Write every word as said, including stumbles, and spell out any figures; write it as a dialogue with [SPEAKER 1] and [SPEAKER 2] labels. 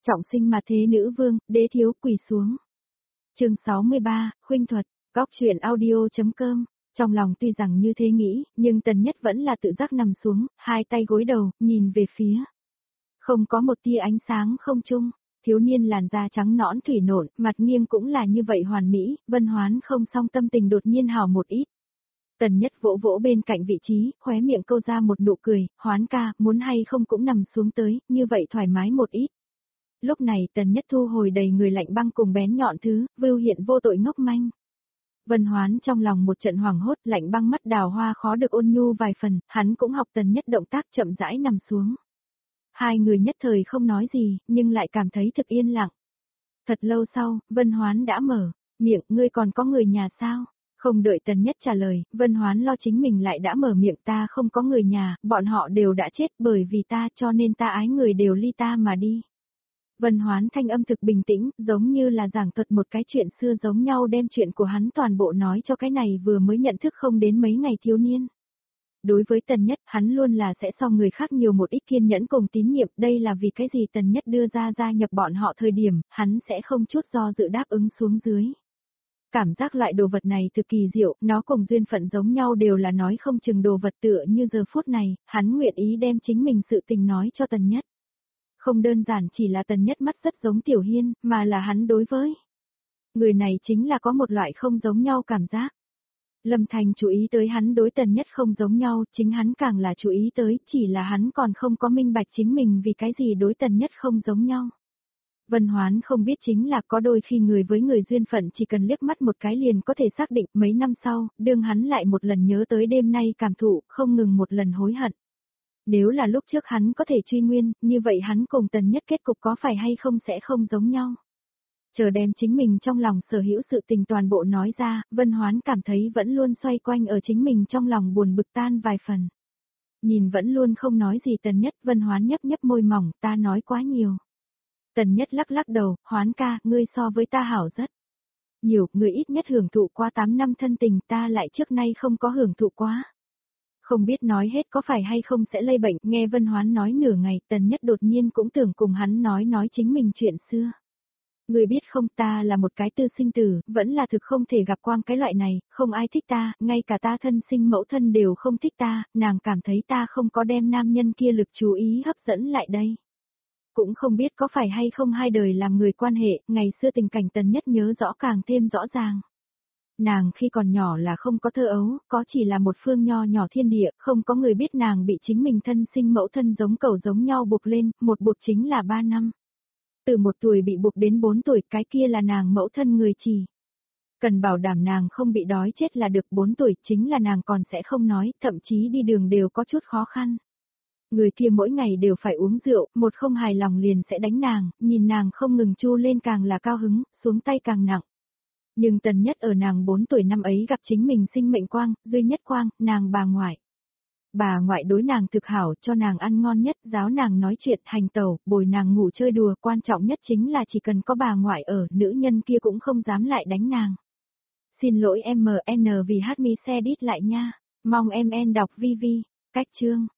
[SPEAKER 1] Trọng sinh mà thế nữ vương, đế thiếu quỳ xuống. Chương sáu mươi ba, Khuynh thuật, góc truyện audio.com. Trong lòng tuy rằng như thế nghĩ, nhưng Tần Nhất vẫn là tự giác nằm xuống, hai tay gối đầu, nhìn về phía. Không có một tia ánh sáng không trung, thiếu niên làn da trắng nõn thủy nộn, mặt nghiêng cũng là như vậy hoàn mỹ, Vân Hoán không song tâm tình đột nhiên hào một ít. Tần Nhất vỗ vỗ bên cạnh vị trí, khóe miệng câu ra một nụ cười, Hoán ca, muốn hay không cũng nằm xuống tới, như vậy thoải mái một ít. Lúc này Tần Nhất thu hồi đầy người lạnh băng cùng bén nhọn thứ, vưu hiện vô tội ngốc manh. Vân Hoán trong lòng một trận hoảng hốt, lạnh băng mắt đào hoa khó được ôn nhu vài phần, hắn cũng học Tần Nhất động tác chậm rãi nằm xuống. Hai người nhất thời không nói gì, nhưng lại cảm thấy thực yên lặng. Thật lâu sau, Vân Hoán đã mở miệng, ngươi còn có người nhà sao? Không đợi Tần Nhất trả lời, Vân Hoán lo chính mình lại đã mở miệng, ta không có người nhà, bọn họ đều đã chết bởi vì ta, cho nên ta ái người đều ly ta mà đi. Vân Hoán thanh âm thực bình tĩnh, giống như là giảng thuật một cái chuyện xưa giống nhau, đem chuyện của hắn toàn bộ nói cho cái này vừa mới nhận thức không đến mấy ngày thiếu niên. Đối với Tần Nhất, hắn luôn là sẽ so người khác nhiều một ít kiên nhẫn cùng tín nhiệm, đây là vì cái gì Tần Nhất đưa ra gia nhập bọn họ thời điểm, hắn sẽ không chút do dự đáp ứng xuống dưới. Cảm giác loại đồ vật này thực kỳ diệu, nó cùng duyên phận giống nhau, đều là nói không chừng đồ vật, tựa như giờ phút này, hắn nguyện ý đem chính mình sự tình nói cho Tần Nhất. Không đơn giản chỉ là Tần Nhất mắt rất giống Tiểu Hiên, mà là hắn đối với người này chính là có một loại không giống nhau cảm giác. Lâm Thành chú ý tới hắn đối Tần Nhất không giống nhau, chính hắn càng là chú ý tới, chỉ là hắn còn không có minh bạch chính mình vì cái gì đối Tần Nhất không giống nhau. Vân Hoán không biết chính là có đôi khi người với người duyên phận chỉ cần liếc mắt một cái liền có thể xác định, mấy năm sau, đương hắn lại một lần nhớ tới đêm nay cảm thụ, không ngừng một lần hối hận. Nếu là lúc trước hắn có thể truy nguyên, như vậy hắn cùng Tần Nhất kết cục có phải hay không sẽ không giống nhau. Chờ đem chính mình trong lòng sở hữu sự tình toàn bộ nói ra, Vân Hoán cảm thấy vẫn luôn xoay quanh ở chính mình trong lòng buồn bực tan vài phần. Nhìn vẫn luôn không nói gì Tần Nhất, Vân Hoán nhấp nhấp môi mỏng, ta nói quá nhiều. Tần Nhất lắc lắc đầu, Hoán ca, ngươi so với ta hảo rất nhiều, ngươi ít nhất hưởng thụ qua tám năm thân tình, ta lại trước nay không có hưởng thụ quá. Không biết nói hết có phải hay không sẽ lây bệnh, nghe Vân Hoán nói nửa ngày, Tần Nhất đột nhiên cũng tưởng cùng hắn nói nói chính mình chuyện xưa. Người biết không, ta là một cái tư sinh tử, vẫn là thực không thể gặp quang cái loại này, không ai thích ta, ngay cả ta thân sinh mẫu thân đều không thích ta, nàng cảm thấy ta không có đem nam nhân kia lực chú ý hấp dẫn lại đây. Cũng không biết có phải hay không hai đời làm người quan hệ, ngày xưa tình cảnh Tần Nhất nhớ rõ càng thêm rõ ràng. Nàng khi còn nhỏ là không có thơ ấu, có chỉ là một phương nho nhỏ thiên địa, không có người biết nàng bị chính mình thân sinh mẫu thân giống cầu giống nhau buộc lên, một buộc chính là ba năm. Từ một tuổi bị buộc đến bốn tuổi, cái kia là nàng mẫu thân người chỉ cần bảo đảm nàng không bị đói chết là được, bốn tuổi chính là nàng còn sẽ không nói, thậm chí đi đường đều có chút khó khăn. Người kia mỗi ngày đều phải uống rượu, một không hài lòng liền sẽ đánh nàng, nhìn nàng không ngừng chu lên càng là cao hứng, xuống tay càng nặng. Nhưng Tần Nhất ở nàng bốn tuổi năm ấy gặp chính mình sinh mệnh quang, duy nhất quang, nàng bà ngoại. Bà ngoại đối nàng thực hảo, cho nàng ăn ngon nhất, giáo nàng nói chuyện, hành tẩu, bồi nàng ngủ chơi đùa, quan trọng nhất chính là chỉ cần có bà ngoại ở, nữ nhân kia cũng không dám lại đánh nàng. Xin lỗi em en vì hát mi xe đít lại nha, mong em en đọc vi vi, cách chương.